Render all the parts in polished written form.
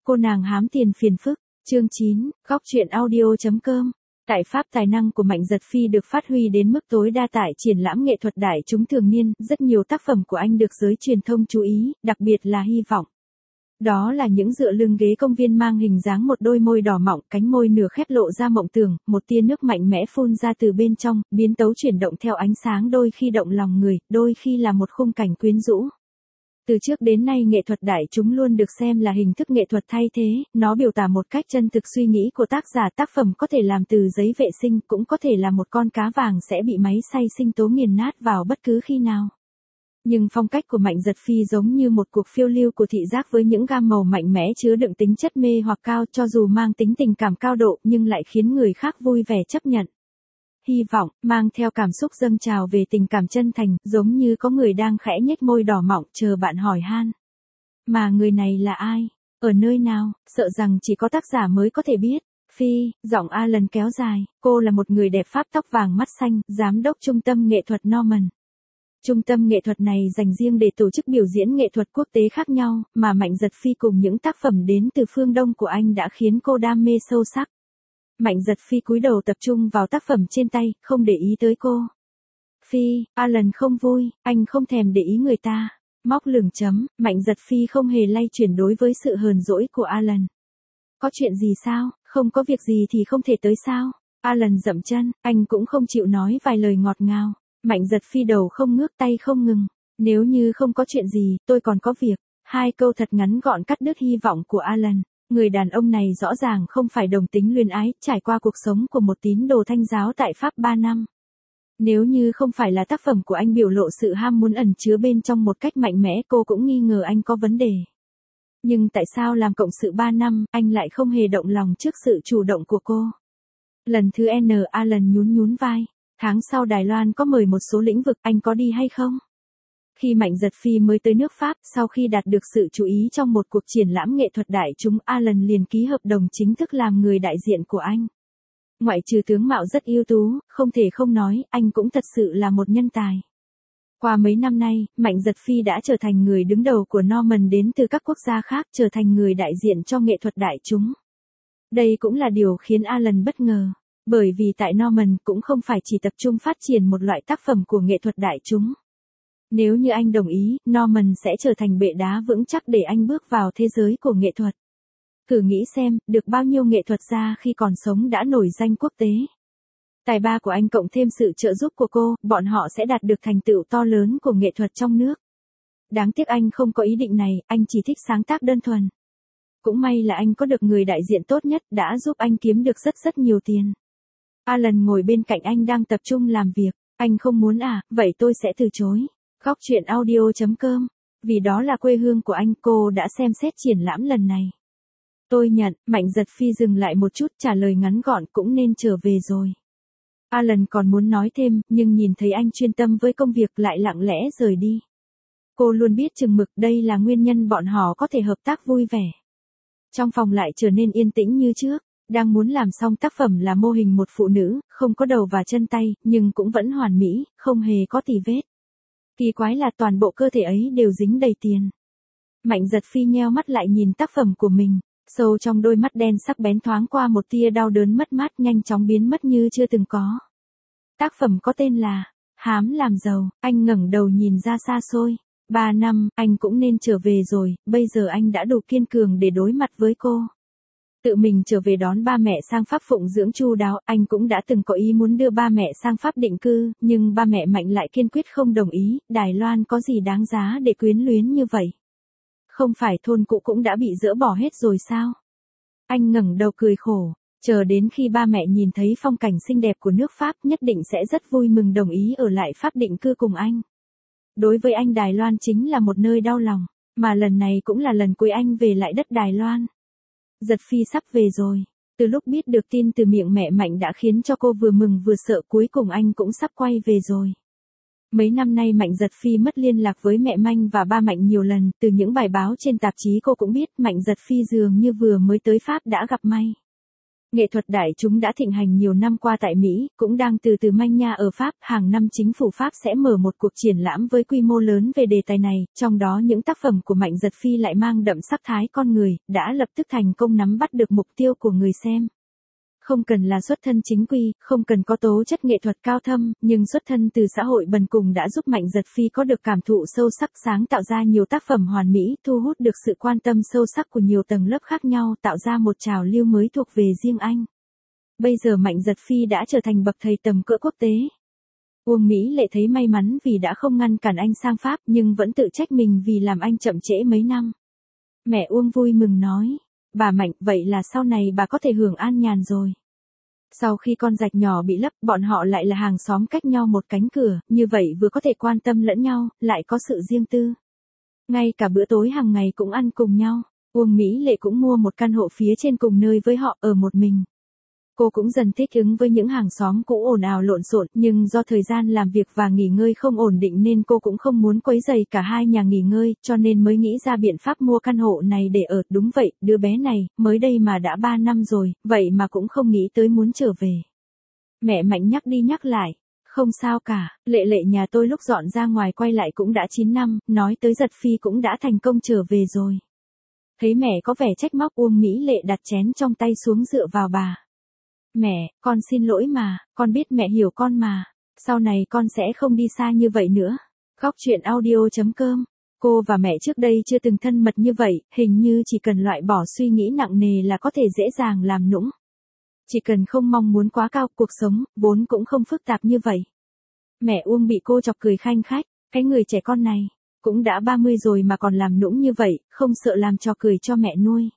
Cô nàng hám tiền phiền phức, chương 9, góc truyện audio.com. Tại Pháp, tài năng của Mạnh Dật Phi được phát huy đến mức tối đa tại triển lãm nghệ thuật đại chúng thường niên, rất nhiều tác phẩm của anh được giới truyền thông chú ý, đặc biệt là Hy vọng. Đó là những dựa lưng ghế công viên mang hình dáng một đôi môi đỏ mọng, cánh môi nửa khép lộ ra mộng tưởng, một tia nước mạnh mẽ phun ra từ bên trong, biến tấu chuyển động theo ánh sáng, đôi khi động lòng người, đôi khi là một khung cảnh quyến rũ. Từ trước đến nay nghệ thuật đại chúng luôn được xem là hình thức nghệ thuật thay thế, nó biểu tả một cách chân thực suy nghĩ của tác giả. Tác phẩm có thể làm từ giấy vệ sinh, cũng có thể là một con cá vàng sẽ bị máy xay sinh tố nghiền nát vào bất cứ khi nào. Nhưng phong cách của Mạnh Dật Phi giống như một cuộc phiêu lưu của thị giác với những gam màu mạnh mẽ chứa đựng tính chất mê hoặc cao, cho dù mang tính tình cảm cao độ nhưng lại khiến người khác vui vẻ chấp nhận. Hy vọng, mang theo cảm xúc dâng trào về tình cảm chân thành, giống như có người đang khẽ nhếch môi đỏ mọng chờ bạn hỏi han. Mà người này là ai? Ở nơi nào? Sợ rằng chỉ có tác giả mới có thể biết. Phi, giọng Alan kéo dài, cô là một người đẹp Pháp tóc vàng mắt xanh, giám đốc trung tâm nghệ thuật Norman. Trung tâm nghệ thuật này dành riêng để tổ chức biểu diễn nghệ thuật quốc tế khác nhau, mà Mạnh Dật Phi cùng những tác phẩm đến từ phương Đông của anh đã khiến cô đam mê sâu sắc. Mạnh Dật Phi cúi đầu tập trung vào tác phẩm trên tay, không để ý tới cô. Phi, Alan không vui, anh không thèm để ý người ta. Móc lửng chấm, Mạnh Dật Phi không hề lay chuyển đối với sự hờn dỗi của Alan. Có chuyện gì sao, không có việc gì thì không thể tới sao? Alan dậm chân, anh cũng không chịu nói vài lời ngọt ngào. Mạnh Dật Phi đầu không ngước tay không ngừng. Nếu như không có chuyện gì, tôi còn có việc. Hai câu thật ngắn gọn cắt đứt hy vọng của Alan. Người đàn ông này rõ ràng không phải đồng tính luyến ái, trải qua cuộc sống của một tín đồ Thanh giáo tại Pháp 3 năm. Nếu như không phải là tác phẩm của anh biểu lộ sự ham muốn ẩn chứa bên trong một cách mạnh mẽ, cô cũng nghi ngờ anh có vấn đề. Nhưng tại sao làm cộng sự 3 năm, anh lại không hề động lòng trước sự chủ động của cô? Lần thứ N, Alan nhún vai. Tháng sau Đài Loan có mời một số lĩnh vực, anh có đi hay không? Khi Mạnh Dật Phi mới tới nước Pháp, sau khi đạt được sự chú ý trong một cuộc triển lãm nghệ thuật đại chúng, Alan liền ký hợp đồng chính thức làm người đại diện của anh. Ngoại trừ tướng mạo rất ưu tú, không thể không nói, anh cũng thật sự là một nhân tài. Qua mấy năm nay, Mạnh Dật Phi đã trở thành người đứng đầu của Norman đến từ các quốc gia khác, trở thành người đại diện cho nghệ thuật đại chúng. Đây cũng là điều khiến Alan bất ngờ. Bởi vì tại Norman cũng không phải chỉ tập trung phát triển một loại tác phẩm của nghệ thuật đại chúng. Nếu như anh đồng ý, Norman sẽ trở thành bệ đá vững chắc để anh bước vào thế giới của nghệ thuật. Thử nghĩ xem, được bao nhiêu nghệ thuật gia khi còn sống đã nổi danh quốc tế. Tài ba của anh cộng thêm sự trợ giúp của cô, bọn họ sẽ đạt được thành tựu to lớn của nghệ thuật trong nước. Đáng tiếc anh không có ý định này, anh chỉ thích sáng tác đơn thuần. Cũng may là anh có được người đại diện tốt nhất, đã giúp anh kiếm được rất nhiều tiền. Alan ngồi bên cạnh anh đang tập trung làm việc. Anh không muốn à, vậy tôi sẽ từ chối. Góc truyện audio.com. Vì đó là quê hương của anh, cô đã xem xét triển lãm lần này. Tôi nhận, Mạnh Dật Phi dừng lại một chút, trả lời ngắn gọn, cũng nên trở về rồi. Alan còn muốn nói thêm, nhưng nhìn thấy anh chuyên tâm với công việc lại lặng lẽ rời đi. Cô luôn biết chừng mực, đây là nguyên nhân bọn họ có thể hợp tác vui vẻ. Trong phòng lại trở nên yên tĩnh như trước. Đang muốn làm xong tác phẩm là mô hình một phụ nữ, không có đầu và chân tay, nhưng cũng vẫn hoàn mỹ, không hề có tì vết. Kỳ quái là toàn bộ cơ thể ấy đều dính đầy tiền. Mạnh Dật Phi nheo mắt lại nhìn tác phẩm của mình, sâu trong đôi mắt đen sắc bén thoáng qua một tia đau đớn mất mát, nhanh chóng biến mất như chưa từng có. Tác phẩm có tên là Hám làm giàu. Anh ngẩng đầu nhìn ra xa xôi. 3 năm, anh cũng nên trở về rồi, bây giờ anh đã đủ kiên cường để đối mặt với cô. Tự mình trở về đón ba mẹ sang Pháp phụng dưỡng chu đáo, anh cũng đã từng có ý muốn đưa ba mẹ sang Pháp định cư, nhưng ba mẹ Mạnh lại kiên quyết không đồng ý. Đài Loan có gì đáng giá để quyến luyến như vậy? Không phải thôn cũ cũng đã bị dỡ bỏ hết rồi sao? Anh ngẩng đầu cười khổ, chờ đến khi ba mẹ nhìn thấy phong cảnh xinh đẹp của nước Pháp nhất định sẽ rất vui mừng đồng ý ở lại Pháp định cư cùng anh. Đối với anh Đài Loan chính là một nơi đau lòng, mà lần này cũng là lần cuối anh về lại đất Đài Loan. Dật Phi sắp về rồi. Từ lúc biết được tin từ miệng mẹ Mạnh đã khiến cho cô vừa mừng vừa sợ, cuối cùng anh cũng sắp quay về rồi. Mấy năm nay Mạnh Dật Phi mất liên lạc với mẹ Mạnh và ba Mạnh nhiều lần, từ những bài báo trên tạp chí cô cũng biết Mạnh Dật Phi dường như vừa mới tới Pháp đã gặp may. Nghệ thuật đại chúng đã thịnh hành nhiều năm qua tại Mỹ, cũng đang từ từ manh nha ở Pháp. Hàng năm chính phủ Pháp sẽ mở một cuộc triển lãm với quy mô lớn về đề tài này, trong đó những tác phẩm của Mạnh Dật Phi lại mang đậm sắc thái con người, đã lập tức thành công nắm bắt được mục tiêu của người xem. Không cần là xuất thân chính quy, không cần có tố chất nghệ thuật cao thâm, nhưng xuất thân từ xã hội bần cùng đã giúp Mạnh Dật Phi có được cảm thụ sâu sắc, sáng tạo ra nhiều tác phẩm hoàn mỹ, thu hút được sự quan tâm sâu sắc của nhiều tầng lớp khác nhau, tạo ra một trào lưu mới thuộc về riêng anh. Bây giờ Mạnh Dật Phi đã trở thành bậc thầy tầm cỡ quốc tế. Uông Mỹ Lệ thấy may mắn vì đã không ngăn cản anh sang Pháp, nhưng vẫn tự trách mình vì làm anh chậm trễ mấy năm. Mẹ Uông vui mừng nói, bà Mạnh, vậy là sau này bà có thể hưởng an nhàn rồi. Sau khi con rạch nhỏ bị lấp, bọn họ lại là hàng xóm cách nhau một cánh cửa, như vậy vừa có thể quan tâm lẫn nhau, lại có sự riêng tư. Ngay cả bữa tối hàng ngày cũng ăn cùng nhau. Uông Mỹ Lệ cũng mua một căn hộ phía trên cùng nơi với họ, ở một mình. Cô cũng dần thích ứng với những hàng xóm cũ ồn ào lộn xộn, nhưng do thời gian làm việc và nghỉ ngơi không ổn định nên cô cũng không muốn quấy rầy cả hai nhà nghỉ ngơi, cho nên mới nghĩ ra biện pháp mua căn hộ này để ở. Đúng vậy, đứa bé này, mới đây mà đã 3 năm rồi, vậy mà cũng không nghĩ tới muốn trở về. Mẹ Mạnh nhắc đi nhắc lại, không sao cả, Lệ Lệ nhà tôi lúc dọn ra ngoài quay lại cũng đã 9 năm, nói tới Dật Phi cũng đã thành công trở về rồi. Thấy mẹ có vẻ trách móc, Uông Mỹ Lệ đặt chén trong tay xuống dựa vào bà. Mẹ, con xin lỗi mà, con biết mẹ hiểu con mà, sau này con sẽ không đi xa như vậy nữa. Góc truyện audio.com. Cô và mẹ trước đây chưa từng thân mật như vậy, hình như chỉ cần loại bỏ suy nghĩ nặng nề là có thể dễ dàng làm nũng. Chỉ cần không mong muốn quá cao, cuộc sống, vốn cũng không phức tạp như vậy. Mẹ Uông bị cô chọc cười khanh khách, cái người trẻ con này, cũng đã 30 rồi mà còn làm nũng như vậy, không sợ làm trò cười cho mẹ nuôi.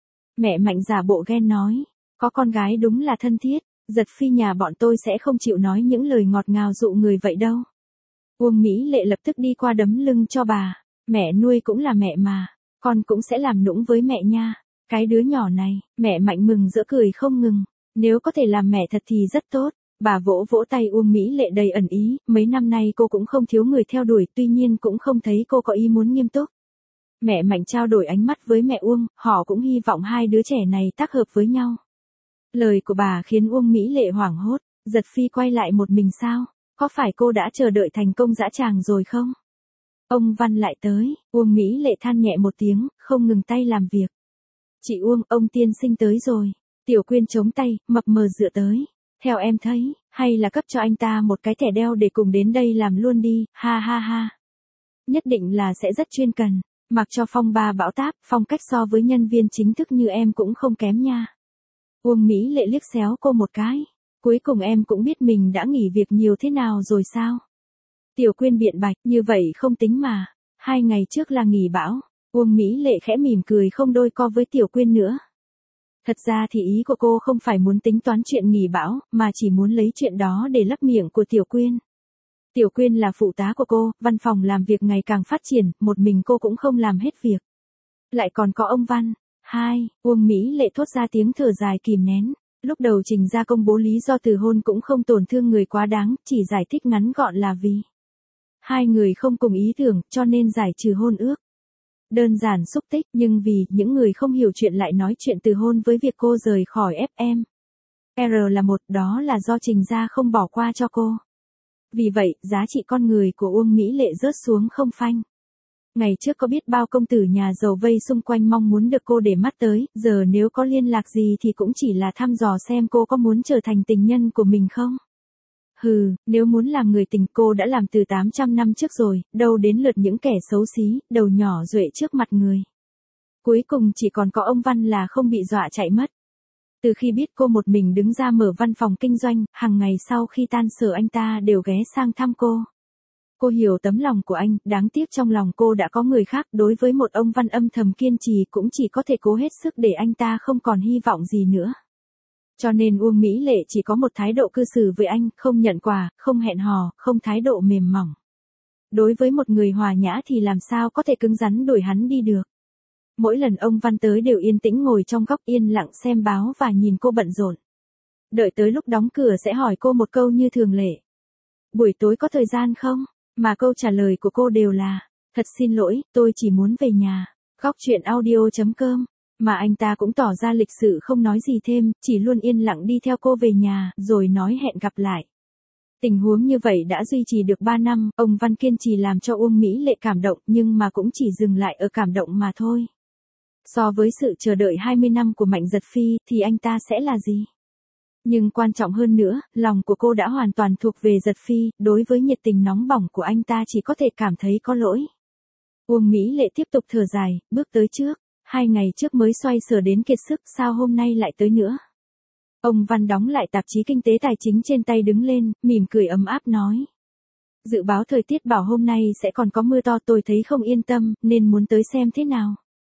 Mẹ Mạnh giả bộ ghen nói. Có con gái đúng là thân thiết, Dật Phi nhà bọn tôi sẽ không chịu nói những lời ngọt ngào dụ người vậy đâu. Uông Mỹ Lệ lập tức đi qua đấm lưng cho bà, mẹ nuôi cũng là mẹ mà, con cũng sẽ làm nũng với mẹ nha. Cái đứa nhỏ này, mẹ Mạnh mừng rỡ cười không ngừng, nếu có thể làm mẹ thật thì rất tốt. Bà vỗ vỗ tay Uông Mỹ Lệ đầy ẩn ý, mấy năm nay cô cũng không thiếu người theo đuổi, tuy nhiên cũng không thấy cô có ý muốn nghiêm túc. Mẹ Mạnh trao đổi ánh mắt với mẹ Uông, họ cũng hy vọng hai đứa trẻ này tác hợp với nhau. Lời của bà khiến Uông Mỹ Lệ hoảng hốt, Dật Phi quay lại một mình sao? Có phải cô đã chờ đợi thành công dã tràng rồi không? Ông Văn lại tới, Uông Mỹ Lệ than nhẹ một tiếng, không ngừng tay làm việc. Chị Uông, ông tiên sinh tới rồi. Tiểu Quyên chống tay, mập mờ dựa tới. Theo em thấy, hay là cấp cho anh ta một cái thẻ đeo để cùng đến đây làm luôn đi, ha ha ha. Nhất định là sẽ rất chuyên cần, mặc cho phong ba bão táp, phong cách so với nhân viên chính thức như em cũng không kém nha. Uông Mỹ Lệ liếc xéo cô một cái. Cuối cùng em cũng biết mình đã nghỉ việc nhiều thế nào rồi sao? Tiểu Quyên biện bạch, như vậy không tính mà. 2 ngày trước là nghỉ bão. Uông Mỹ Lệ khẽ mỉm cười không đôi co với Tiểu Quyên nữa. Thật ra thì ý của cô không phải muốn tính toán chuyện nghỉ bão, mà chỉ muốn lấy chuyện đó để lấp miệng của Tiểu Quyên. Tiểu Quyên là phụ tá của cô, văn phòng làm việc ngày càng phát triển, một mình cô cũng không làm hết việc. Lại còn có ông Văn. Uông Mỹ Lệ thốt ra tiếng thở dài kìm nén. Lúc đầu Trình ra công bố lý do từ hôn cũng không tổn thương người quá đáng, chỉ giải thích ngắn gọn là vì hai người không cùng ý tưởng, cho nên giải trừ hôn ước. Đơn giản xúc tích, nhưng vì những người không hiểu chuyện lại nói chuyện từ hôn với việc cô rời khỏi FM. R là một, đó là do Trình ra không bỏ qua cho cô. Vì vậy, giá trị con người của Uông Mỹ Lệ rớt xuống không phanh. Ngày trước có biết bao công tử nhà giàu vây xung quanh mong muốn được cô để mắt tới, giờ nếu có liên lạc gì thì cũng chỉ là thăm dò xem cô có muốn trở thành tình nhân của mình không. Hừ, nếu muốn làm người tình cô đã làm từ 800 năm trước rồi, đâu đến lượt những kẻ xấu xí, đầu nhỏ duệ trước mặt người. Cuối cùng chỉ còn có ông Văn là không bị dọa chạy mất. Từ khi biết cô một mình đứng ra mở văn phòng kinh doanh, hàng ngày sau khi tan sở anh ta đều ghé sang thăm cô. Cô hiểu tấm lòng của anh, đáng tiếc trong lòng cô đã có người khác, đối với một ông Văn âm thầm kiên trì cũng chỉ có thể cố hết sức để anh ta không còn hy vọng gì nữa. Cho nên Uông Mỹ Lệ chỉ có một thái độ cư xử với anh, không nhận quà, không hẹn hò, không thái độ mềm mỏng. Đối với một người hòa nhã thì làm sao có thể cứng rắn đuổi hắn đi được. Mỗi lần ông Văn tới đều yên tĩnh ngồi trong góc yên lặng xem báo và nhìn cô bận rộn. Đợi tới lúc đóng cửa sẽ hỏi cô một câu như thường lệ. Buổi tối có thời gian không? Mà câu trả lời của cô đều là, thật xin lỗi, tôi chỉ muốn về nhà. Góc truyện audio.com Mà anh ta cũng tỏ ra lịch sự không nói gì thêm, chỉ luôn yên lặng đi theo cô về nhà, rồi nói hẹn gặp lại. Tình huống như vậy đã duy trì được 3 năm, ông Văn kiên trì làm cho Uông Mỹ Lệ cảm động nhưng mà cũng chỉ dừng lại ở cảm động mà thôi. So với sự chờ đợi 20 năm của Mạnh Dật Phi thì anh ta sẽ là gì? Nhưng quan trọng hơn nữa, lòng của cô đã hoàn toàn thuộc về Dật Phi, đối với nhiệt tình nóng bỏng của anh ta chỉ có thể cảm thấy có lỗi. Uông Mỹ Lệ tiếp tục thở dài, bước tới trước. 2 ngày trước mới xoay sở đến kiệt sức, sao hôm nay lại tới nữa? Ông Văn đóng lại tạp chí kinh tế tài chính trên tay đứng lên, mỉm cười ấm áp nói. Dự báo thời tiết bảo hôm nay sẽ còn có mưa to, tôi thấy không yên tâm, nên muốn tới xem thế nào.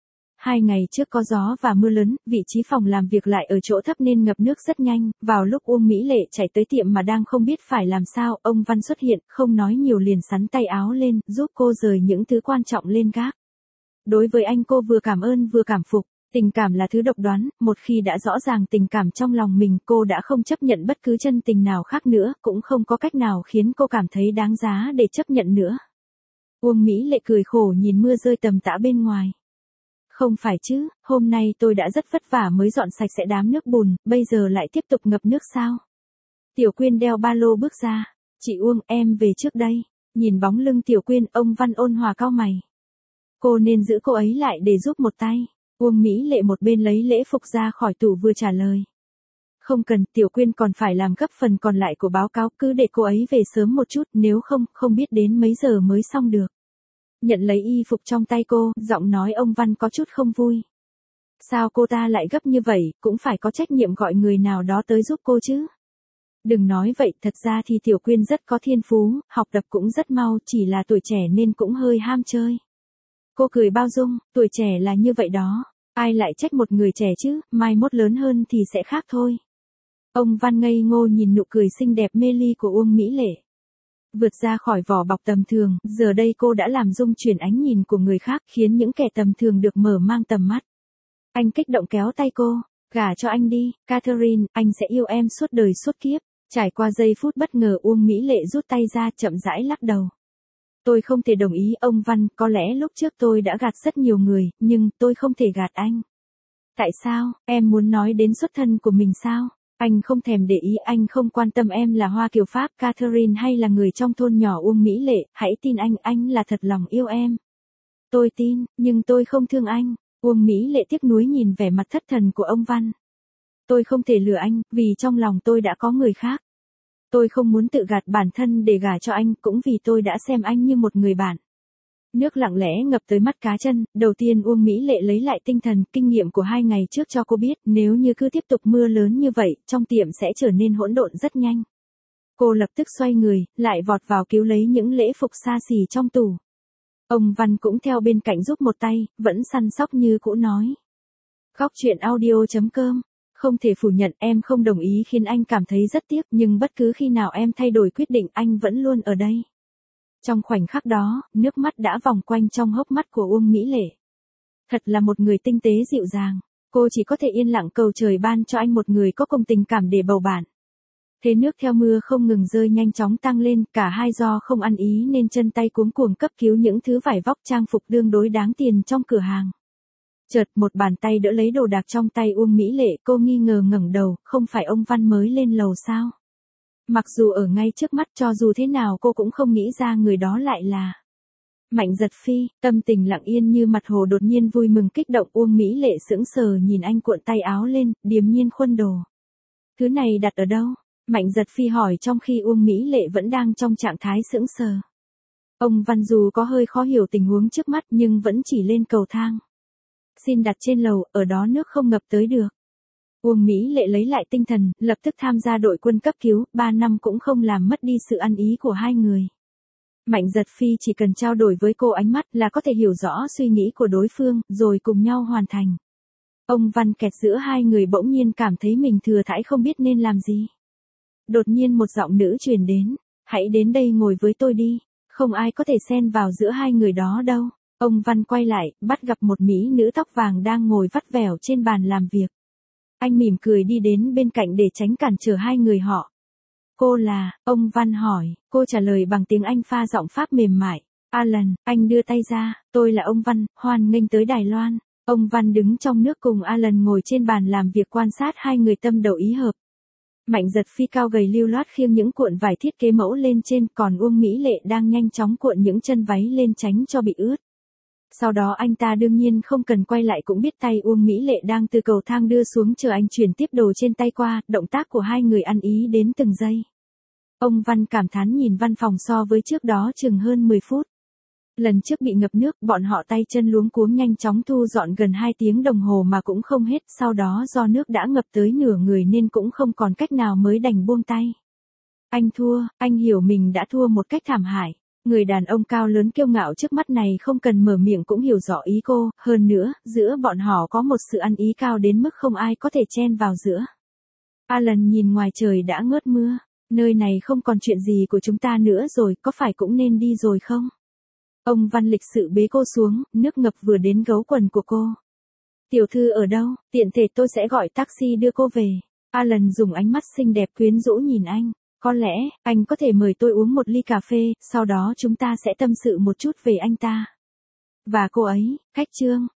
2 ngày trước có gió và mưa lớn, vị trí phòng làm việc lại ở chỗ thấp nên ngập nước rất nhanh, vào lúc Uông Mỹ Lệ chạy tới tiệm mà đang không biết phải làm sao, ông Văn xuất hiện, không nói nhiều liền xắn tay áo lên, giúp cô rời những thứ quan trọng lên gác. Đối với anh cô vừa cảm ơn vừa cảm phục, tình cảm là thứ độc đoán, một khi đã rõ ràng tình cảm trong lòng mình cô đã không chấp nhận bất cứ chân tình nào khác nữa, cũng không có cách nào khiến cô cảm thấy đáng giá để chấp nhận nữa. Uông Mỹ Lệ cười khổ nhìn mưa rơi tầm tã bên ngoài. Không phải chứ, hôm nay tôi đã rất vất vả mới dọn sạch sẽ đám nước bùn, bây giờ lại tiếp tục ngập nước sao? Tiểu Quyên đeo ba lô bước ra. Chị Uông, em về trước đây. Nhìn bóng lưng Tiểu Quyên, ông Văn ôn hòa cau mày. Cô nên giữ cô ấy lại để giúp một tay. Uông Mỹ Lệ một bên lấy lễ phục ra khỏi tủ vừa trả lời. Không cần, Tiểu Quyên còn phải làm gấp phần còn lại của báo cáo, cứ để cô ấy về sớm một chút, nếu không biết đến mấy giờ mới xong được. Nhận lấy y phục trong tay cô, giọng nói ông Văn có chút không vui. Sao cô ta lại gấp như vậy, cũng phải có trách nhiệm gọi người nào đó tới giúp cô chứ. Đừng nói vậy, thật ra thì Tiểu Quyên rất có thiên phú, học tập cũng rất mau, chỉ là tuổi trẻ nên cũng hơi ham chơi. Cô cười bao dung, tuổi trẻ là như vậy đó, ai lại trách một người trẻ chứ, mai mốt lớn hơn thì sẽ khác thôi. Ông Văn ngây ngô nhìn nụ cười xinh đẹp mê ly của Uông Mỹ Lệ. Vượt ra khỏi vỏ bọc tầm thường, giờ đây cô đã làm rung chuyển ánh nhìn của người khác, khiến những kẻ tầm thường được mở mang tầm mắt. Anh kích động kéo tay cô, gả cho anh đi, Catherine, anh sẽ yêu em suốt đời suốt kiếp. Trải qua giây phút bất ngờ, Uông Mỹ Lệ rút tay ra, chậm rãi lắc đầu. Tôi không thể đồng ý ông Văn, có lẽ lúc trước tôi đã gạt rất nhiều người, nhưng tôi không thể gạt anh. Tại sao, em muốn nói đến xuất thân của mình sao? Anh không thèm để ý, anh không quan tâm em là Hoa Kiều Pháp, Catherine hay là người trong thôn nhỏ Uông Mỹ Lệ, hãy tin anh là thật lòng yêu em. Tôi tin, nhưng tôi không thương anh. Uông Mỹ Lệ tiếc nuối nhìn vẻ mặt thất thần của ông Văn. Tôi không thể lừa anh, vì trong lòng tôi đã có người khác. Tôi không muốn tự gạt bản thân để gả cho anh, cũng vì tôi đã xem anh như một người bạn. Nước lặng lẽ ngập tới mắt cá chân, đầu tiên Uông Mỹ Lệ lấy lại tinh thần, kinh nghiệm của 2 ngày trước cho cô biết, nếu như cứ tiếp tục mưa lớn như vậy, trong tiệm sẽ trở nên hỗn độn rất nhanh. Cô lập tức xoay người, lại vọt vào cứu lấy những lễ phục xa xỉ trong tủ. Ông Văn cũng theo bên cạnh giúp một tay, vẫn săn sóc như cũ nói. Góc truyện audio.com. Không thể phủ nhận em không đồng ý khiến anh cảm thấy rất tiếc, nhưng bất cứ khi nào em thay đổi quyết định anh vẫn luôn ở đây. Trong khoảnh khắc đó, nước mắt đã vòng quanh trong hốc mắt của Uông Mỹ Lệ. Thật là một người tinh tế dịu dàng, cô chỉ có thể yên lặng cầu trời ban cho anh một người có cùng tình cảm để bầu bạn. Thế nước theo mưa không ngừng rơi nhanh chóng tăng lên, cả hai do không ăn ý nên chân tay cuống cuồng cấp cứu những thứ vải vóc trang phục tương đối đáng tiền trong cửa hàng. Chợt một bàn tay đỡ lấy đồ đạc trong tay Uông Mỹ Lệ, cô nghi ngờ ngẩng đầu, không phải ông Văn mới lên lầu sao? Mặc dù ở ngay trước mắt, cho dù thế nào cô cũng không nghĩ ra người đó lại là Mạnh Dật Phi. Tâm tình lặng yên như mặt hồ đột nhiên vui mừng kích động, Uông Mỹ Lệ sững sờ nhìn anh cuộn tay áo lên, điềm nhiên khuân đồ. Thứ này đặt ở đâu? Mạnh Dật Phi hỏi trong khi Uông Mỹ Lệ vẫn đang trong trạng thái sững sờ. Ông Văn dù có hơi khó hiểu tình huống trước mắt nhưng vẫn chỉ lên cầu thang. Xin đặt trên lầu, ở đó nước không ngập tới được. Uông Mỹ Lệ lấy lại tinh thần, lập tức tham gia đội quân cấp cứu, 3 năm cũng không làm mất đi sự ăn ý của hai người. Mạnh Dật Phi chỉ cần trao đổi với cô ánh mắt là có thể hiểu rõ suy nghĩ của đối phương, rồi cùng nhau hoàn thành. Ông Văn kẹt giữa hai người bỗng nhiên cảm thấy mình thừa thãi không biết nên làm gì. Đột nhiên một giọng nữ truyền đến, hãy đến đây ngồi với tôi đi, không ai có thể xen vào giữa hai người đó đâu. Ông Văn quay lại, bắt gặp một mỹ nữ tóc vàng đang ngồi vắt vẻo trên bàn làm việc. Anh mỉm cười đi đến bên cạnh để tránh cản trở hai người họ. Cô là, ông Văn hỏi, cô trả lời bằng tiếng Anh pha giọng Pháp mềm mại. Alan, anh đưa tay ra, tôi là ông Văn, hoan nghênh tới Đài Loan. Ông Văn đứng trong nước cùng Alan ngồi trên bàn làm việc quan sát hai người tâm đầu ý hợp. Mạnh Giật Phi cao gầy lưu loát khiêng những cuộn vải thiết kế mẫu lên trên, còn Uông Mỹ Lệ đang nhanh chóng cuộn những chân váy lên tránh cho bị ướt. Sau đó anh ta đương nhiên không cần quay lại cũng biết tay Uông Mỹ Lệ đang từ cầu thang đưa xuống chờ anh chuyển tiếp đồ trên tay qua, động tác của hai người ăn ý đến từng giây. Ông Văn cảm thán nhìn văn phòng so với trước đó chừng hơn 10 phút. Lần trước bị ngập nước, bọn họ tay chân luống cuống nhanh chóng thu dọn gần 2 tiếng đồng hồ mà cũng không hết, sau đó do nước đã ngập tới nửa người nên cũng không còn cách nào mới đành buông tay. Anh thua, anh hiểu mình đã thua một cách thảm hại. Người đàn ông cao lớn kiêu ngạo trước mắt này không cần mở miệng cũng hiểu rõ ý cô, hơn nữa, giữa bọn họ có một sự ăn ý cao đến mức không ai có thể chen vào giữa. Alan nhìn ngoài trời đã ngớt mưa, nơi này không còn chuyện gì của chúng ta nữa rồi, có phải cũng nên đi rồi không? Ông Văn lịch sự bế cô xuống, nước ngập vừa đến gấu quần của cô. Tiểu thư ở đâu, tiện thể tôi sẽ gọi taxi đưa cô về. Alan dùng ánh mắt xinh đẹp quyến rũ nhìn anh. Có lẽ, anh có thể mời tôi uống một ly cà phê, sau đó chúng ta sẽ tâm sự một chút về anh ta. Và cô ấy, khách trương.